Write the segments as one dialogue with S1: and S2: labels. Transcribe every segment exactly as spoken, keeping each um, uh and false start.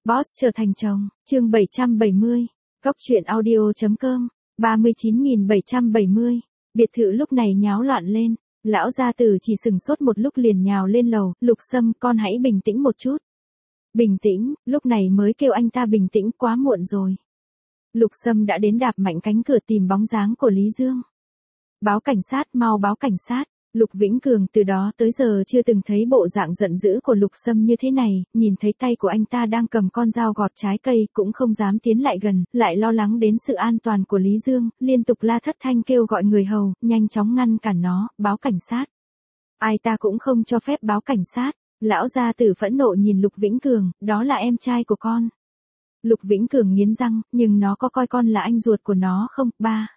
S1: Boss trở thành chồng, chương bảy trăm bảy mươi, Cóc truyện audio.com, ba mươi chín nghìn bảy trăm bảy mươi, biệt thự lúc này nháo loạn lên, lão gia tử chỉ sừng sốt một lúc liền nhào lên lầu, Lục Sâm con hãy bình tĩnh một chút. Bình tĩnh, lúc này mới kêu anh ta bình tĩnh quá muộn rồi. Lục Sâm đã đến đạp mạnh cánh cửa tìm bóng dáng của Lý Dương. Báo cảnh sát, mau báo cảnh sát. Lục Vĩnh Cường từ đó tới giờ chưa từng thấy bộ dạng giận dữ của Lục Sâm như thế này, nhìn thấy tay của anh ta đang cầm con dao gọt trái cây cũng không dám tiến lại gần, lại lo lắng đến sự an toàn của Lý Dương, liên tục la thất thanh kêu gọi người hầu, nhanh chóng ngăn cản nó, báo cảnh sát. Ai ta cũng không cho phép báo cảnh sát, lão gia tử phẫn nộ nhìn Lục Vĩnh Cường, đó là em trai của con. Lục Vĩnh Cường nghiến răng, nhưng nó có coi con là anh ruột của nó không, ba?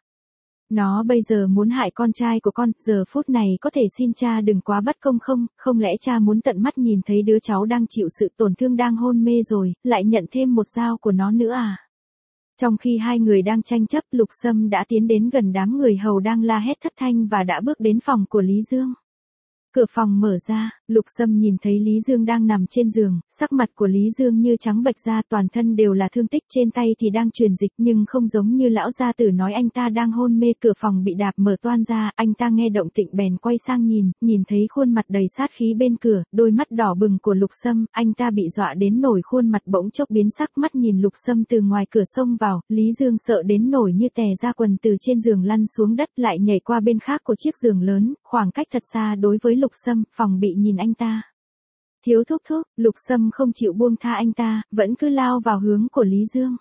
S1: Nó bây giờ muốn hại con trai của con, giờ phút này có thể xin cha đừng quá bất công không, không lẽ cha muốn tận mắt nhìn thấy đứa cháu đang chịu sự tổn thương đang hôn mê rồi, lại nhận thêm một dao của nó nữa à? Trong khi hai người đang tranh chấp, Lục Sâm đã tiến đến gần đám người hầu đang la hét thất thanh và đã bước đến phòng của Lý Dương. Cửa phòng mở ra, Lục Sâm nhìn thấy Lý Dương đang nằm trên giường, sắc mặt của Lý Dương như trắng bệch ra, toàn thân đều là thương tích, trên tay thì đang truyền dịch nhưng không giống như lão gia tử nói anh ta đang hôn mê. Cửa phòng bị đạp mở toang ra, anh ta nghe động tĩnh bèn quay sang nhìn, nhìn thấy khuôn mặt đầy sát khí bên cửa, đôi mắt đỏ bừng của Lục Sâm, anh ta bị dọa đến nổi khuôn mặt bỗng chốc biến sắc, mắt nhìn Lục Sâm từ ngoài cửa xông vào, Lý Dương sợ đến nổi như tè ra quần, từ trên giường lăn xuống đất lại nhảy qua bên khác của chiếc giường lớn, khoảng cách thật xa đối với Lục Sâm, phòng bị nhìn anh ta. Thiếu thúc thúc, Lục Sâm không chịu buông tha anh ta, vẫn cứ lao vào hướng của Lý Dương.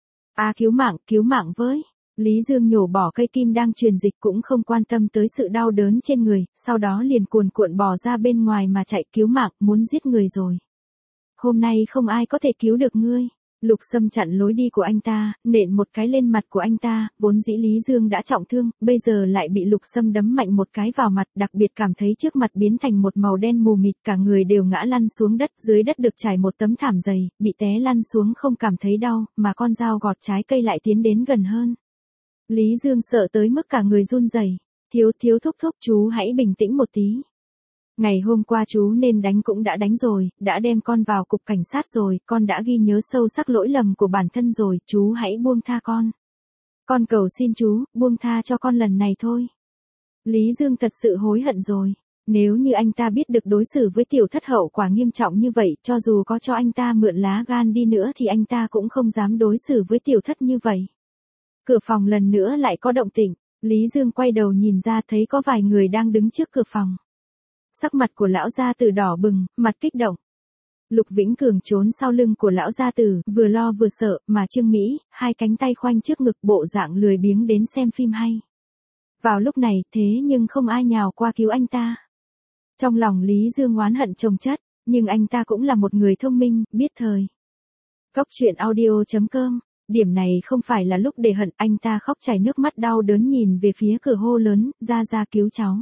S1: À cứu mạng, cứu mạng với. Lý Dương nhổ bỏ cây kim đang truyền dịch cũng không quan tâm tới sự đau đớn trên người, sau đó liền cuồn cuộn bò ra bên ngoài mà chạy, cứu mạng, muốn giết người rồi. Hôm nay không ai có thể cứu được ngươi. Lục Sâm chặn lối đi của anh ta, nện một cái lên mặt của anh ta, vốn dĩ Lý Dương đã trọng thương, bây giờ lại bị Lục Sâm đấm mạnh một cái vào mặt, đặc biệt cảm thấy trước mặt biến thành một màu đen mù mịt, cả người đều ngã lăn xuống đất, dưới đất được trải một tấm thảm dày, bị té lăn xuống không cảm thấy đau, mà con dao gọt trái cây lại tiến đến gần hơn. Lý Dương sợ tới mức cả người run rẩy. Thiếu thiếu thúc thúc, chú hãy bình tĩnh một tí. Ngày hôm qua chú nên đánh cũng đã đánh rồi, đã đem con vào cục cảnh sát rồi, con đã ghi nhớ sâu sắc lỗi lầm của bản thân rồi, chú hãy buông tha con. Con cầu xin chú, buông tha cho con lần này thôi. Lý Dương thật sự hối hận rồi. Nếu như anh ta biết được đối xử với tiểu thất hậu quả nghiêm trọng như vậy, cho dù có cho anh ta mượn lá gan đi nữa thì anh ta cũng không dám đối xử với tiểu thất như vậy. Cửa phòng lần nữa lại có động tĩnh, Lý Dương quay đầu nhìn ra thấy có vài người đang đứng trước cửa phòng. Sắc mặt của lão gia tử đỏ bừng, mặt kích động. Lục Vĩnh Cường trốn sau lưng của lão gia tử, vừa lo vừa sợ, mà Trương Mỹ, hai cánh tay khoanh trước ngực, bộ dạng lười biếng đến xem phim hay. Vào lúc này, thế nhưng không ai nhào qua cứu anh ta. Trong lòng Lý Dương oán hận chồng chất, nhưng anh ta cũng là một người thông minh, biết thời. Cóc truyện audio.com, điểm này không phải là lúc để hận, anh ta khóc chảy nước mắt đau đớn nhìn về phía cửa hô lớn, ra ra cứu cháu.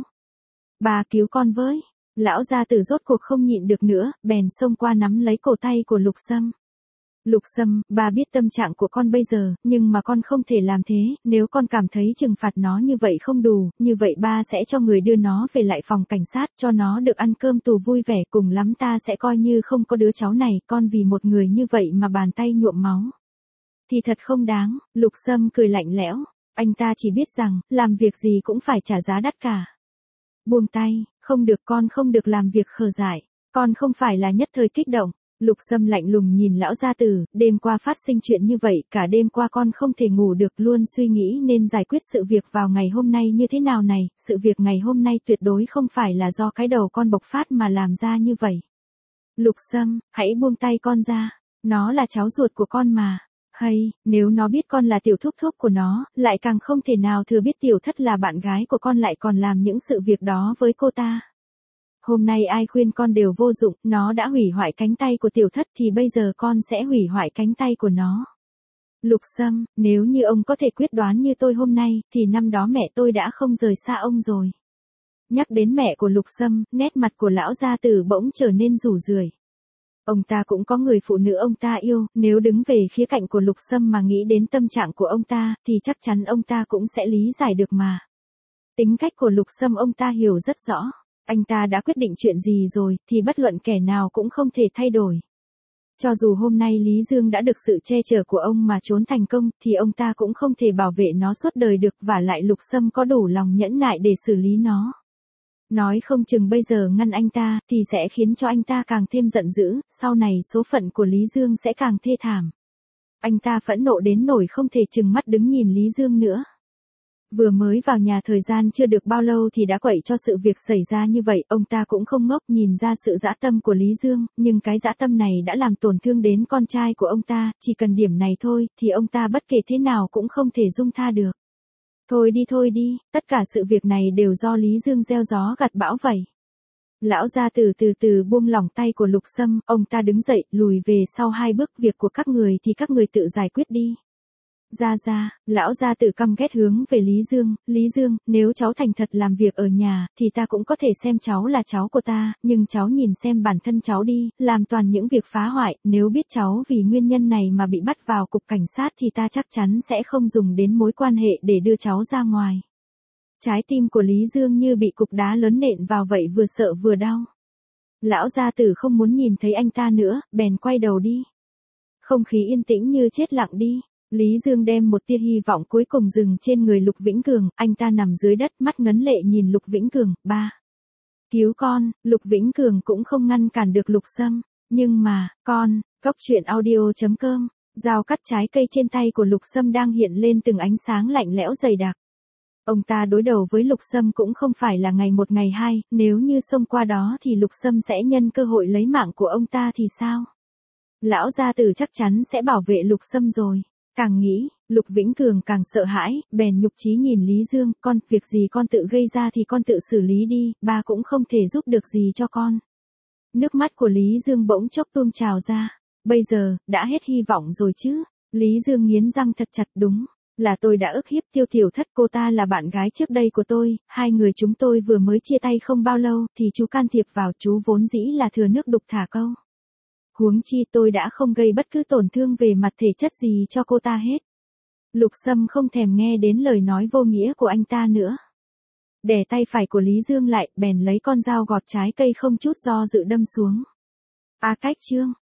S1: Bà cứu con với. Lão gia tử rốt cuộc không nhịn được nữa, bèn xông qua nắm lấy cổ tay của Lục Sâm. Lục Sâm, bà biết tâm trạng của con bây giờ, nhưng mà con không thể làm thế, nếu con cảm thấy trừng phạt nó như vậy không đủ, như vậy ba sẽ cho người đưa nó về lại phòng cảnh sát, cho nó được ăn cơm tù vui vẻ, cùng lắm ta sẽ coi như không có đứa cháu này, con vì một người như vậy mà bàn tay nhuộm máu. Thì thật không đáng, Lục Sâm cười lạnh lẽo, anh ta chỉ biết rằng, làm việc gì cũng phải trả giá đắt cả. Buông tay, không được, con không được làm việc khờ dại, con không phải là nhất thời kích động. Lục Sâm lạnh lùng nhìn lão gia tử, đêm qua phát sinh chuyện như vậy, cả đêm qua con không thể ngủ được, luôn suy nghĩ nên giải quyết sự việc vào ngày hôm nay như thế nào này, sự việc ngày hôm nay tuyệt đối không phải là do cái đầu con bộc phát mà làm ra như vậy. Lục Sâm, hãy buông tay con ra, nó là cháu ruột của con mà. Hay, nếu nó biết con là tiểu thúc thúc của nó, lại càng không thể nào thừa biết tiểu thất là bạn gái của con lại còn làm những sự việc đó với cô ta. Hôm nay ai khuyên con đều vô dụng, nó đã hủy hoại cánh tay của tiểu thất thì bây giờ con sẽ hủy hoại cánh tay của nó. Lục Sâm, nếu như ông có thể quyết đoán như tôi hôm nay, thì năm đó mẹ tôi đã không rời xa ông rồi. Nhắc đến mẹ của Lục Sâm, nét mặt của lão gia tử bỗng trở nên rủ rượi. Ông ta cũng có người phụ nữ ông ta yêu, nếu đứng về khía cạnh của Lục Sâm mà nghĩ đến tâm trạng của ông ta, thì chắc chắn ông ta cũng sẽ lý giải được mà. Tính cách của Lục Sâm ông ta hiểu rất rõ, anh ta đã quyết định chuyện gì rồi, thì bất luận kẻ nào cũng không thể thay đổi. Cho dù hôm nay Lý Dương đã được sự che chở của ông mà trốn thành công, thì ông ta cũng không thể bảo vệ nó suốt đời được, và lại Lục Sâm có đủ lòng nhẫn nại để xử lý nó. Nói không chừng bây giờ ngăn anh ta, thì sẽ khiến cho anh ta càng thêm giận dữ, sau này số phận của Lý Dương sẽ càng thê thảm. Anh ta phẫn nộ đến nỗi không thể trừng mắt đứng nhìn Lý Dương nữa. Vừa mới vào nhà thời gian chưa được bao lâu thì đã quậy cho sự việc xảy ra như vậy, ông ta cũng không ngốc, nhìn ra sự dã tâm của Lý Dương, nhưng cái dã tâm này đã làm tổn thương đến con trai của ông ta, chỉ cần điểm này thôi, thì ông ta bất kể thế nào cũng không thể dung tha được. Thôi đi thôi đi, tất cả sự việc này đều do Lý Dương gieo gió gặt bão vậy. Lão gia tử từ từ buông lỏng tay của Lục Sâm, ông ta đứng dậy, lùi về sau hai bước, việc của các người thì các người tự giải quyết đi. Ra ra, lão gia tử căm ghét hướng về Lý Dương, Lý Dương, nếu cháu thành thật làm việc ở nhà, thì ta cũng có thể xem cháu là cháu của ta, nhưng cháu nhìn xem bản thân cháu đi, làm toàn những việc phá hoại, nếu biết cháu vì nguyên nhân này mà bị bắt vào cục cảnh sát thì ta chắc chắn sẽ không dùng đến mối quan hệ để đưa cháu ra ngoài. Trái tim của Lý Dương như bị cục đá lớn nện vào vậy, vừa sợ vừa đau. Lão gia tử không muốn nhìn thấy anh ta nữa, bèn quay đầu đi. Không khí yên tĩnh như chết lặng đi. Lý Dương đem một tia hy vọng cuối cùng dừng trên người Lục Vĩnh Cường, anh ta nằm dưới đất, mắt ngấn lệ nhìn Lục Vĩnh Cường, ba. Cứu con, Lục Vĩnh Cường cũng không ngăn cản được Lục Sâm, nhưng mà, con, cốc truyện audio chấm com, dao cắt trái cây trên tay của Lục Sâm đang hiện lên từng ánh sáng lạnh lẽo dày đặc. Ông ta đối đầu với Lục Sâm cũng không phải là ngày một ngày hai, nếu như xông qua đó thì Lục Sâm sẽ nhân cơ hội lấy mạng của ông ta thì sao? Lão gia tử chắc chắn sẽ bảo vệ Lục Sâm rồi. Càng nghĩ, Lục Vĩnh Cường càng sợ hãi, bèn nhục chí nhìn Lý Dương, con, việc gì con tự gây ra thì con tự xử lý đi, ba cũng không thể giúp được gì cho con. Nước mắt của Lý Dương bỗng chốc tuôn trào ra, bây giờ, đã hết hy vọng rồi chứ. Lý Dương nghiến răng thật chặt, đúng, là tôi đã ức hiếp Tiêu Tiểu Thất, cô ta là bạn gái trước đây của tôi, hai người chúng tôi vừa mới chia tay không bao lâu, thì chú can thiệp vào, chú vốn dĩ là thừa nước đục thả câu. Huống chi tôi đã không gây bất cứ tổn thương về mặt thể chất gì cho cô ta hết. Lục Sâm không thèm nghe đến lời nói vô nghĩa của anh ta nữa. Đè tay phải của Lý Dương lại, bèn lấy con dao gọt trái cây không chút do dự đâm xuống. A Cách chương